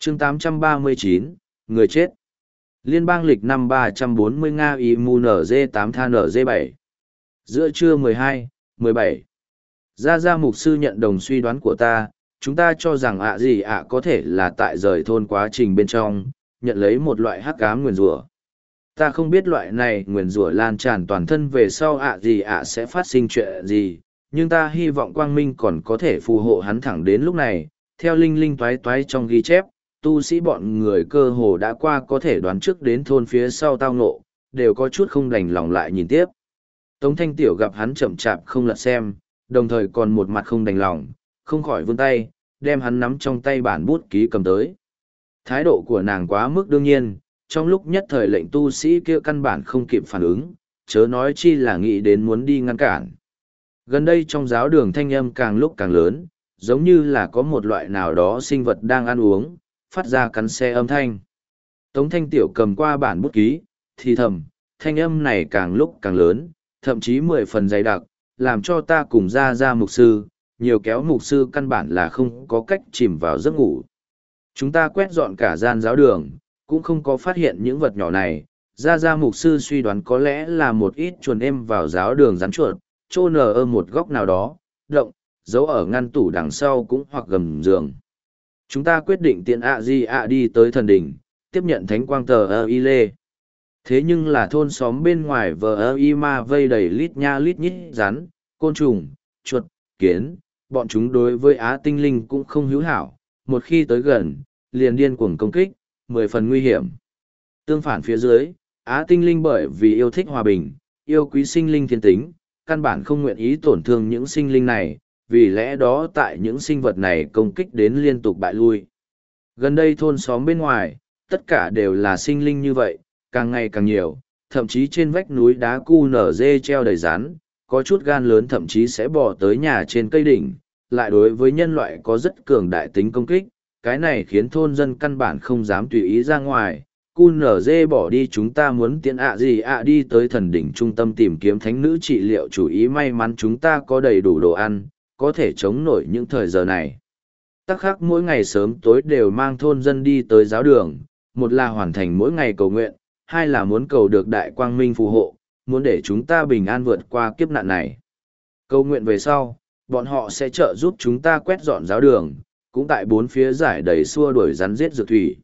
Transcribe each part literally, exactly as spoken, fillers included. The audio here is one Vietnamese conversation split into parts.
chương tám trăm ba mươi chín, người chết. Liên bang lịch năm ba trăm bốn mươi Nga i em u en giê tám than en giê bảy. Giữa trưa mười hai, mười bảy. Gia Gia mục sư nhận đồng suy đoán của ta, chúng ta cho rằng ạ gì ạ có thể là tại rời thôn quá trình bên trong, nhận lấy một loại hắc ám nguyền rủa. Ta không biết loại này nguyền rủa lan tràn toàn thân về sau ạ gì ạ sẽ phát sinh chuyện gì, nhưng ta hy vọng quang minh còn có thể phù hộ hắn thẳng đến lúc này. Theo linh linh toái toái trong ghi chép, tu sĩ bọn người cơ hồ đã qua có thể đoán trước đến thôn phía sau tao ngộ, đều có chút không đành lòng lại nhìn tiếp. Tống Thanh Tiểu gặp hắn chậm chạp không lật xem, đồng thời còn một mặt không đành lòng, không khỏi vươn tay, đem hắn nắm trong tay bản bút ký cầm tới. Thái độ của nàng quá mức đương nhiên, trong lúc nhất thời lệnh tu sĩ kia căn bản không kịp phản ứng, chớ nói chi là nghĩ đến muốn đi ngăn cản. Gần đây trong giáo đường thanh âm càng lúc càng lớn, giống như là có một loại nào đó sinh vật đang ăn uống, phát ra cắn xe âm thanh. Tống Thanh Tiểu cầm qua bản bút ký, thì thầm, thanh âm này càng lúc càng lớn, thậm chí mười phần dày đặc, làm cho ta cùng ra ra mục sư, nhiều kéo mục sư căn bản là không có cách chìm vào giấc ngủ. Chúng ta quét dọn cả gian giáo đường, cũng không có phát hiện những vật nhỏ này, ra ra mục sư suy đoán có lẽ là một ít chuồn êm vào giáo đường rắn chuột, trô nở ở một góc nào đó, động, giấu ở ngăn tủ đằng sau cũng hoặc gầm giường. Chúng ta quyết định tiện ạ di ạ đi tới thần đỉnh, tiếp nhận thánh quang tờ ơ y lê. Thế nhưng là thôn xóm bên ngoài vờ ơ y ma vây đầy lít nha lít nhít rắn, côn trùng, chuột, kiến, bọn chúng đối với á tinh linh cũng không hữu hảo, một khi tới gần, liền điên cuồng công kích, mười phần nguy hiểm. Tương phản phía dưới, á tinh linh bởi vì yêu thích hòa bình, yêu quý sinh linh thiên tính, căn bản không nguyện ý tổn thương những sinh linh này, vì lẽ đó tại những sinh vật này công kích đến liên tục bại lui. Gần đây thôn xóm bên ngoài, tất cả đều là sinh linh như vậy, càng ngày càng nhiều, thậm chí trên vách núi đá cu nở dê treo đầy rắn, có chút gan lớn thậm chí sẽ bò tới nhà trên cây đỉnh, lại đối với nhân loại có rất cường đại tính công kích, cái này khiến thôn dân căn bản không dám tùy ý ra ngoài. Cu nở dê bỏ đi chúng ta muốn tiện ạ gì ạ đi tới thần đỉnh trung tâm tìm kiếm thánh nữ trị liệu, chủ ý may mắn chúng ta có đầy đủ đồ ăn, có thể chống nổi những thời giờ này. Tắc khắc mỗi ngày sớm tối đều mang thôn dân đi tới giáo đường, một là hoàn thành mỗi ngày cầu nguyện, hai là muốn cầu được đại quang minh phù hộ, muốn để chúng ta bình an vượt qua kiếp nạn này. Cầu nguyện về sau, bọn họ sẽ trợ giúp chúng ta quét dọn giáo đường, cũng tại bốn phía giải đầy xua đuổi rắn giết dược thủy.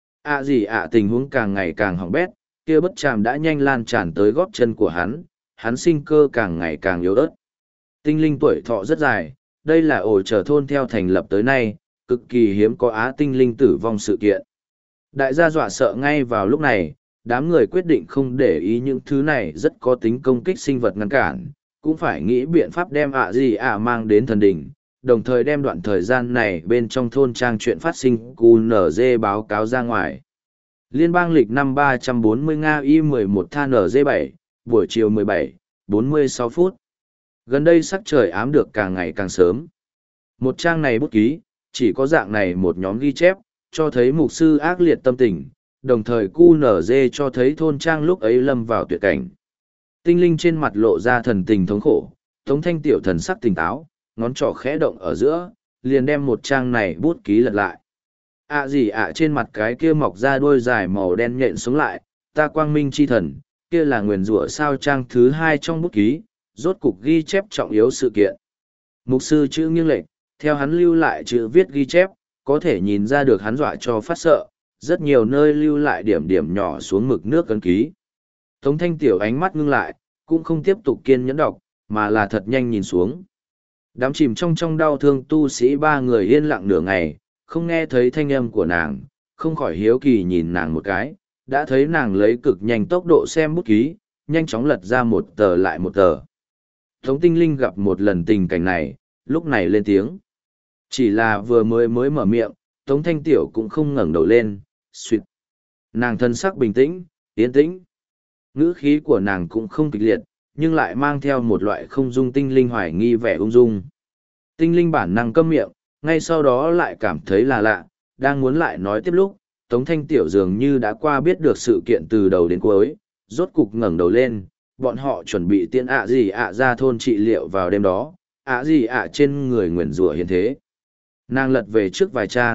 À gì ạ tình huống càng ngày càng hỏng bét, kia bất tràm đã nhanh lan tràn tới gót chân của hắn, hắn sinh cơ càng ngày càng yếu ớt. Tinh linh tuổi thọ rất dài, đây là ổ trở thôn theo thành lập tới nay, cực kỳ hiếm có á tinh linh tử vong sự kiện. Đại gia dọa sợ ngay vào lúc này, đám người quyết định không để ý những thứ này rất có tính công kích sinh vật ngăn cản, cũng phải nghĩ biện pháp đem ạ gì ạ mang đến thần đỉnh, đồng thời đem đoạn thời gian này bên trong thôn trang chuyện phát sinh cu nở dê báo cáo ra ngoài. Liên bang lịch năm ba trăm bốn mươi Nga i mười một than en giê bảy, buổi chiều mười bảy, bốn mươi sáu phút. Gần đây sắc trời ám được càng ngày càng sớm. Một trang này bút ký, chỉ có dạng này một nhóm ghi chép, cho thấy mục sư ác liệt tâm tình, đồng thời cu nở dê cho thấy thôn trang lúc ấy lâm vào tuyệt cảnh. Tinh linh trên mặt lộ ra thần tình thống khổ, Tống Thanh Tiểu thần sắc tỉnh táo, ngón trỏ khẽ động ở giữa, liền đem một trang này bút ký lật lại. À gì ạ à, trên mặt cái kia mọc ra đuôi dài màu đen nhện xuống lại, ta quang minh chi thần, kia là nguyền rủa sao trang thứ hai trong bút ký, rốt cục ghi chép trọng yếu sự kiện. Mục sư chữ nghiêng lệch, theo hắn lưu lại chữ viết ghi chép, có thể nhìn ra được hắn dọa cho phát sợ, rất nhiều nơi lưu lại điểm điểm nhỏ xuống mực nước cấn ký. Tống Thanh Tiểu ánh mắt ngưng lại, cũng không tiếp tục kiên nhẫn đọc, mà là thật nhanh nhìn xuống. Đám chìm trong trong đau thương tu sĩ ba người yên lặng nửa ngày, không nghe thấy thanh âm của nàng, không khỏi hiếu kỳ nhìn nàng một cái, đã thấy nàng lấy cực nhanh tốc độ xem bút ký, nhanh chóng lật ra một tờ lại một tờ. Tống Tinh Linh gặp một lần tình cảnh này, lúc này lên tiếng. Chỉ là vừa mới mới mở miệng, Tống Thanh Tiểu cũng không ngẩng đầu lên, suýt. Nàng thân sắc bình tĩnh, yên tĩnh. Ngữ khí của nàng cũng không kịch liệt, nhưng lại mang theo một loại không dung tinh linh hoài nghi vẻ ung dung. Tinh linh bản năng câm miệng, ngay sau đó lại cảm thấy là lạ, đang muốn lại nói tiếp lúc, Tống Thanh Tiểu dường như đã qua biết được sự kiện từ đầu đến cuối, rốt cục ngẩng đầu lên, bọn họ chuẩn bị tiễn ạ gì ạ ra thôn trị liệu vào đêm đó, ạ gì ạ trên người nguyền rủa hiện thế. Nàng lật về trước vài trang,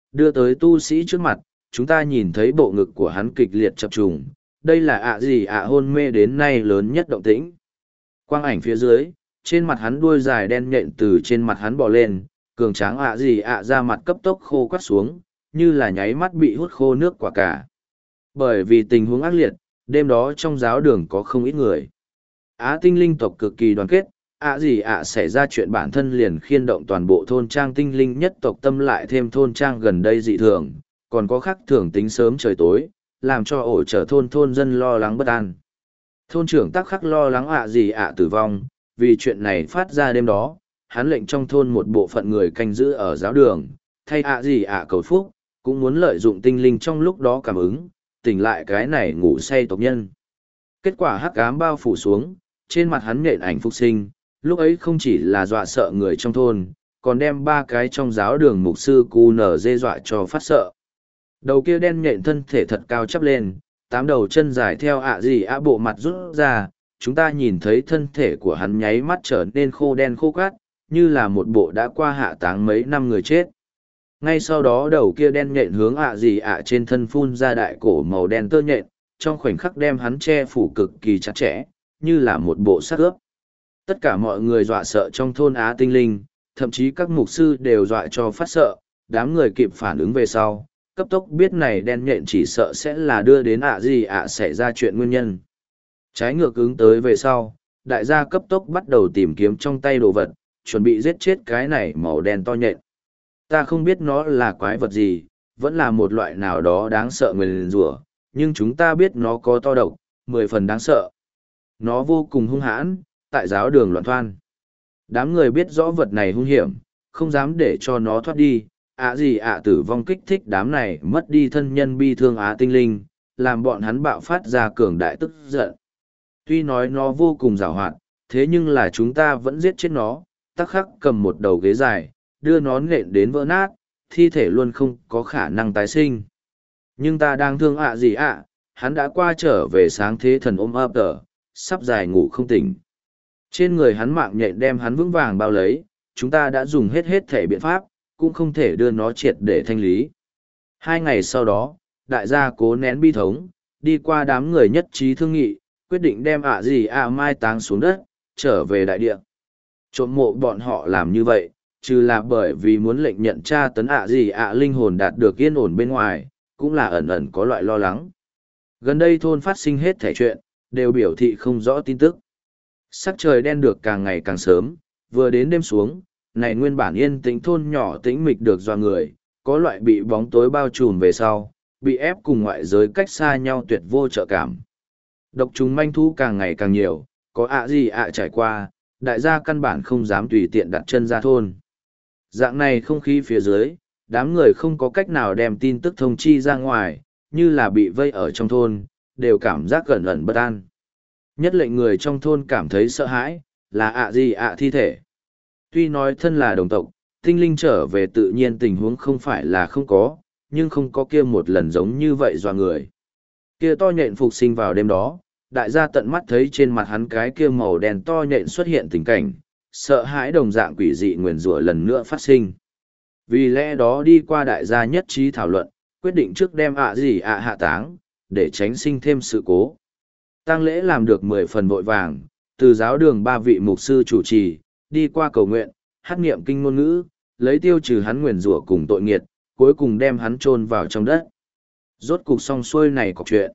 đưa tới tu sĩ trước mặt, chúng ta nhìn thấy bộ ngực của hắn kịch liệt chập trùng, đây là ạ gì ạ hôn mê đến nay lớn nhất động tĩnh. Quang ảnh phía dưới, trên mặt hắn đuôi dài đen nhện từ trên mặt hắn bò lên, cường tráng ạ gì ạ ra mặt cấp tốc khô quắt xuống, như là nháy mắt bị hút khô nước quả cả. Bởi vì tình huống ác liệt, đêm đó trong giáo đường có không ít người. Á tinh linh tộc cực kỳ đoàn kết, ạ gì ạ xảy ra chuyện bản thân liền khiên động toàn bộ thôn trang tinh linh nhất tộc tâm lại thêm thôn trang gần đây dị thường, còn có khắc thường tính sớm trời tối, làm cho ổ trở thôn thôn dân lo lắng bất an. Thôn trưởng tắc khắc lo lắng ạ gì ạ tử vong, vì chuyện này phát ra đêm đó, hắn lệnh trong thôn một bộ phận người canh giữ ở giáo đường, thay ạ gì ạ cầu phúc, cũng muốn lợi dụng tinh linh trong lúc đó cảm ứng, tỉnh lại cái này ngủ say tộc nhân. Kết quả hắc ám bao phủ xuống, trên mặt hắn nhện ảnh phục sinh, lúc ấy không chỉ là dọa sợ người trong thôn, còn đem ba cái trong giáo đường mục sư cu nở dê dọa cho phát sợ. Đầu kia đen nhện thân thể thật cao chắp lên, tám đầu chân dài theo ạ gì ạ bộ mặt rút ra, chúng ta nhìn thấy thân thể của hắn nháy mắt trở nên khô đen khô cát, như là một bộ đã qua hạ táng mấy năm người chết. Ngay sau đó đầu kia đen nhện hướng ạ gì ạ trên thân phun ra đại cổ màu đen tơ nhện, trong khoảnh khắc đem hắn che phủ cực kỳ chặt chẽ, như là một bộ xác ướp. Tất cả mọi người dọa sợ trong thôn Á tinh linh, thậm chí các mục sư đều dọa cho phát sợ, đám người kịp phản ứng về sau, cấp tốc biết này đen nhện chỉ sợ sẽ là đưa đến ạ gì ạ xảy ra chuyện nguyên nhân. Trái ngược ứng tới về sau, đại gia cấp tốc bắt đầu tìm kiếm trong tay đồ vật, chuẩn bị giết chết cái này màu đen to nhện. Ta không biết nó là quái vật gì, vẫn là một loại nào đó đáng sợ nguyền rủa, nhưng chúng ta biết nó có to độc, mười phần đáng sợ. Nó vô cùng hung hãn, tại giáo đường loạn thoan. Đám người biết rõ vật này hung hiểm, không dám để cho nó thoát đi, ạ gì ạ tử vong kích thích đám này mất đi thân nhân bi thương Á tinh linh, làm bọn hắn bạo phát ra cường đại tức giận. Tuy nói nó vô cùng giàu hoạt, thế nhưng là chúng ta vẫn giết chết nó, tắc khắc cầm một đầu ghế dài, đưa nó nện đến vỡ nát, thi thể luôn không có khả năng tái sinh. Nhưng ta đang thương ạ gì ạ, hắn đã qua trở về sáng thế thần ôm ấp tờ, sắp dài ngủ không tỉnh. Trên người hắn mạng nhện đem hắn vững vàng bao lấy, chúng ta đã dùng hết hết thể biện pháp, cũng không thể đưa nó triệt để thanh lý. Hai ngày sau đó, đại gia cố nén bi thống, đi qua đám người nhất trí thương nghị, quyết định đem ạ gì ạ mai táng xuống đất, trở về đại địa. Trộm mộ bọn họ làm như vậy, trừ là bởi vì muốn lệnh nhận tra tấn ạ gì ạ linh hồn đạt được yên ổn bên ngoài, cũng là ẩn ẩn có loại lo lắng. Gần đây thôn phát sinh hết thể chuyện, đều biểu thị không rõ tin tức. Sắc trời đen được càng ngày càng sớm, vừa đến đêm xuống, này nguyên bản yên tĩnh thôn nhỏ tĩnh mịch được do người, có loại bị bóng tối bao trùm về sau, bị ép cùng ngoại giới cách xa nhau tuyệt vô trợ cảm. Độc trùng manh thú càng ngày càng nhiều, có ạ gì ạ trải qua, đại gia căn bản không dám tùy tiện đặt chân ra thôn. Dạng này không khí phía dưới, đám người không có cách nào đem tin tức thông chi ra ngoài, như là bị vây ở trong thôn, đều cảm giác gần ẩn bất an. Nhất lệnh người trong thôn cảm thấy sợ hãi, là ạ gì ạ thi thể. Tuy nói thân là đồng tộc, tinh linh trở về tự nhiên tình huống không phải là không có, nhưng không có kia một lần giống như vậy dọa người. Kia to nhện phục sinh vào đêm đó, đại gia tận mắt thấy trên mặt hắn cái kia màu đen to nhện xuất hiện tình cảnh, sợ hãi đồng dạng quỷ dị nguyền rủa lần nữa phát sinh. Vì lẽ đó đi qua đại gia nhất trí thảo luận, quyết định trước đem ạ gì ạ hạ táng, để tránh sinh thêm sự cố. Tang lễ làm được mười phần vội vàng, từ giáo đường ba vị mục sư chủ trì, đi qua cầu nguyện, hát niệm kinh ngôn ngữ, lấy tiêu trừ hắn nguyền rủa cùng tội nghiệt, cuối cùng đem hắn chôn vào trong đất. Rốt cục xong xuôi này có chuyện.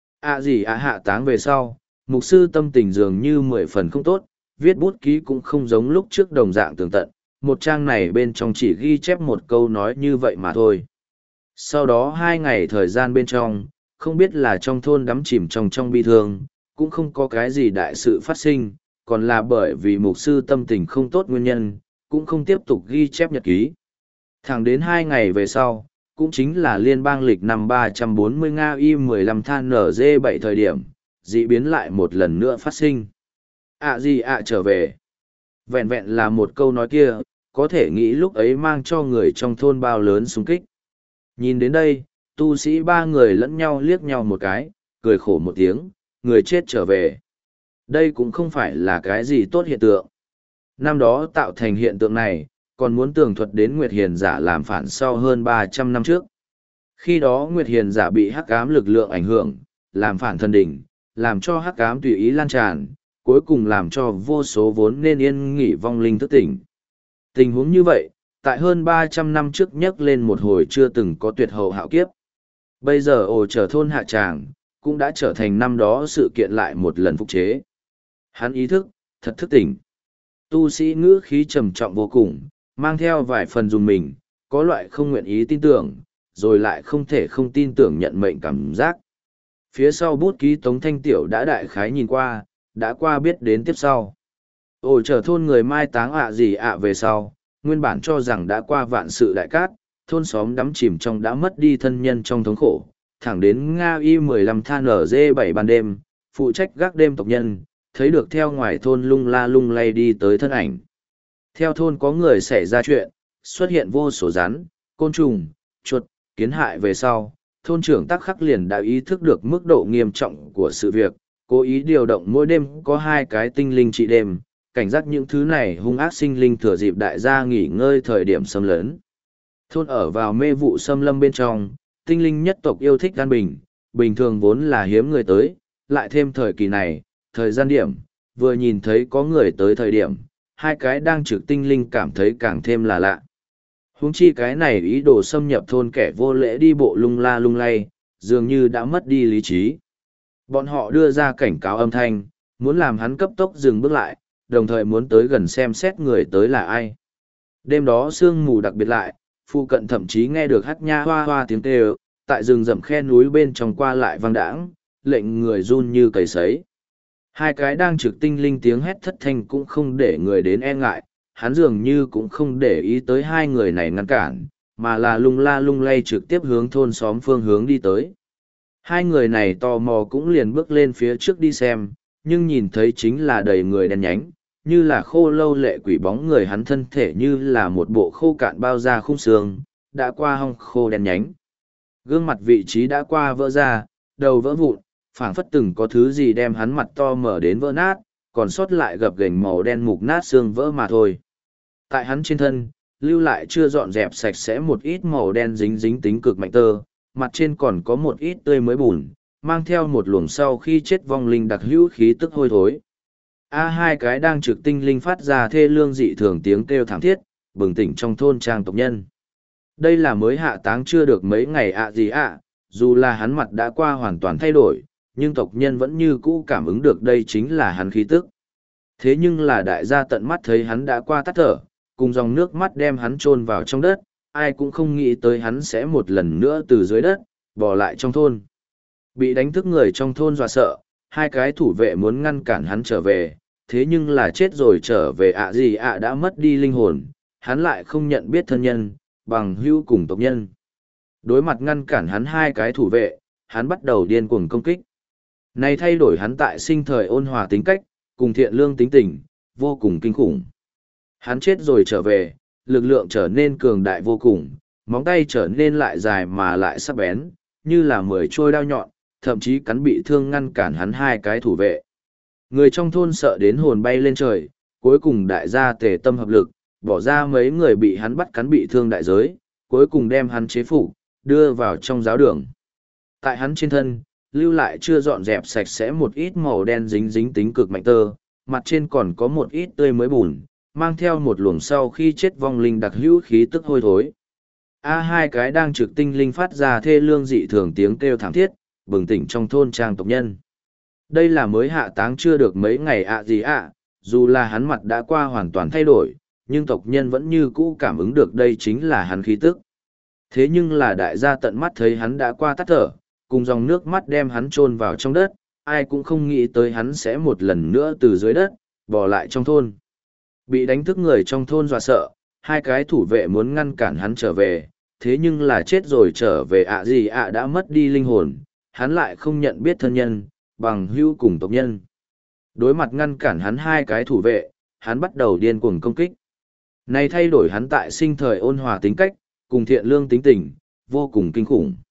ạ gì ạ hạ táng về sau, mục sư tâm tình dường như mười phần không tốt, viết bút ký cũng không giống lúc trước đồng dạng tường tận, một trang này bên trong chỉ ghi chép một câu nói như vậy mà thôi. Sau đó hai ngày thời gian bên trong, không biết là trong thôn đắm chìm trong trong bi thương, cũng không có cái gì đại sự phát sinh, còn là bởi vì mục sư tâm tình không tốt nguyên nhân, cũng không tiếp tục ghi chép nhật ký. Thẳng đến hai ngày về sau, cũng chính là liên bang lịch năm ba trăm bốn mươi Nga Y mười lăm than N G bảy thời điểm, dị biến lại một lần nữa phát sinh. ạ gì ạ trở về. Vẹn vẹn là một câu nói kia, có thể nghĩ lúc ấy mang cho người trong thôn bao lớn xung kích. Nhìn đến đây, tu sĩ ba người lẫn nhau liếc nhau một cái, cười khổ một tiếng, người chết trở về. Đây cũng không phải là cái gì tốt hiện tượng. Năm đó tạo thành hiện tượng này, còn muốn tường thuật đến Nguyệt Hiền giả làm phản sau hơn ba trăm năm trước. Khi đó Nguyệt Hiền giả bị hắc ám lực lượng ảnh hưởng, làm phản thần đỉnh, làm cho hắc ám tùy ý lan tràn, cuối cùng làm cho vô số vốn nên yên nghỉ vong linh thức tỉnh. Tình huống như vậy, tại hơn ba trăm năm trước nhắc lên một hồi chưa từng có tuyệt hậu hạo kiếp. Bây giờ ổ trở thôn hạ tràng, cũng đã trở thành năm đó sự kiện lại một lần phục chế. Hắn ý thức, thật thức tỉnh. Tu sĩ ngữ khí trầm trọng vô cùng, mang theo vài phần dùng mình, có loại không nguyện ý tin tưởng, rồi lại không thể không tin tưởng nhận mệnh cảm giác. Phía sau bút ký Tống Thanh Tiểu đã đại khái nhìn qua, đã qua biết đến tiếp sau. Ổ trở thôn người mai táng ạ gì ạ về sau, nguyên bản cho rằng đã qua vạn sự đại cát, thôn xóm đắm chìm trong đã mất đi thân nhân trong thống khổ, thẳng đến Nga Y mười lăm than ở dê bảy ban đêm, phụ trách gác đêm tộc nhân, thấy được theo ngoài thôn lung la lung lay đi tới thân ảnh. Theo thôn có người xảy ra chuyện, xuất hiện vô số rắn, côn trùng, chuột, kiến hại về sau, thôn trưởng Tắc Khắc liền đã ý thức được mức độ nghiêm trọng của sự việc, cố ý điều động mỗi đêm có hai cái tinh linh trị đêm, cảnh giác những thứ này hung ác sinh linh thừa dịp đại gia nghỉ ngơi thời điểm xâm lấn. Thôn ở vào mê vụ xâm lâm bên trong, tinh linh nhất tộc yêu thích an bình, bình thường vốn là hiếm người tới, lại thêm thời kỳ này, thời gian điểm, vừa nhìn thấy có người tới thời điểm, hai cái đang trực tinh linh cảm thấy càng thêm là lạ. Huống chi cái này ý đồ xâm nhập thôn kẻ vô lễ đi bộ lung la lung lay, dường như đã mất đi lý trí. Bọn họ đưa ra cảnh cáo âm thanh, muốn làm hắn cấp tốc dừng bước lại, đồng thời muốn tới gần xem xét người tới là ai. Đêm đó sương mù đặc biệt lại, phụ cận thậm chí nghe được hát nha hoa hoa tiếng kêu, tại rừng rậm khe núi bên trong qua lại vang đãng, lệnh người run như cầy sấy. Hai cái đang trực tinh linh tiếng hét thất thanh cũng không để người đến e ngại, hắn dường như cũng không để ý tới hai người này ngăn cản, mà là lung la lung lay trực tiếp hướng thôn xóm phương hướng đi tới. Hai người này tò mò cũng liền bước lên phía trước đi xem, nhưng nhìn thấy chính là đầy người đen nhánh, như là khô lâu lệ quỷ bóng người hắn thân thể như là một bộ khô cạn bao da khung xương, đã qua hong khô đen nhánh. Gương mặt vị trí đã qua vỡ ra, đầu vỡ vụn, phảng phất từng có thứ gì đem hắn mặt to mở đến vỡ nát, còn sót lại gập ghềnh màu đen mục nát xương vỡ mà thôi. Tại hắn trên thân, lưu lại chưa dọn dẹp sạch sẽ một ít màu đen dính dính tính cực mạnh tơ, mặt trên còn có một ít tươi mới bùn, mang theo một luồng sau khi chết vong linh đặc hữu khí tức hôi thối. A hai cái đang trực tinh linh phát ra thê lương dị thường tiếng kêu thảm thiết, bừng tỉnh trong thôn trang tộc nhân. Đây là mới hạ táng chưa được mấy ngày ạ gì ạ, dù là hắn mặt đã qua hoàn toàn thay đổi, nhưng tộc nhân vẫn như cũ cảm ứng được đây chính là hắn khí tức. Thế nhưng là đại gia tận mắt thấy hắn đã qua tắt thở, cùng dòng nước mắt đem hắn chôn vào trong đất, ai cũng không nghĩ tới hắn sẽ một lần nữa từ dưới đất, bỏ lại trong thôn. Bị đánh thức người trong thôn dọa sợ, hai cái thủ vệ muốn ngăn cản hắn trở về, thế nhưng là chết rồi trở về ạ gì ạ đã mất đi linh hồn, hắn lại không nhận biết thân nhân, bằng hữu cùng tộc nhân. Đối mặt ngăn cản hắn hai cái thủ vệ, hắn bắt đầu điên cuồng công kích. Này thay đổi hắn tại sinh thời ôn hòa tính cách, cùng thiện lương tính tình, vô cùng kinh khủng. Hắn chết rồi trở về, lực lượng trở nên cường đại vô cùng, móng tay trở nên lại dài mà lại sắc bén, như là mười trôi đao nhọn, thậm chí cắn bị thương ngăn cản hắn hai cái thủ vệ. Người trong thôn sợ đến hồn bay lên trời, cuối cùng đại gia tề tâm hợp lực, bỏ ra mấy người bị hắn bắt cắn bị thương đại giới, cuối cùng đem hắn chế phục, đưa vào trong giáo đường. Tại hắn trên thân, lưu lại chưa dọn dẹp sạch sẽ một ít màu đen dính dính tính cực mạnh tơ, mặt trên còn có một ít tươi mới bùn, mang theo một luồng sau khi chết vong linh đặc hữu khí tức hôi thối. A hai cái đang trực tinh linh phát ra thê lương dị thường tiếng kêu thảm thiết, bừng tỉnh trong thôn trang tộc nhân. Đây là mới hạ táng chưa được mấy ngày ạ gì ạ, dù là hắn mặt đã qua hoàn toàn thay đổi, nhưng tộc nhân vẫn như cũ cảm ứng được đây chính là hắn khí tức. Thế nhưng là đại gia tận mắt thấy hắn đã qua tắt thở, cùng dòng nước mắt đem hắn chôn vào trong đất, ai cũng không nghĩ tới hắn sẽ một lần nữa từ dưới đất, bỏ lại trong thôn. Bị đánh thức người trong thôn dọa sợ, hai cái thủ vệ muốn ngăn cản hắn trở về, thế nhưng là chết rồi trở về ạ gì ạ đã mất đi linh hồn, hắn lại không nhận biết thân nhân, bằng hữu cùng tộc nhân. Đối mặt ngăn cản hắn hai cái thủ vệ, hắn bắt đầu điên cuồng công kích. Này thay đổi hắn tại sinh thời ôn hòa tính cách, cùng thiện lương tính tình, vô cùng kinh khủng.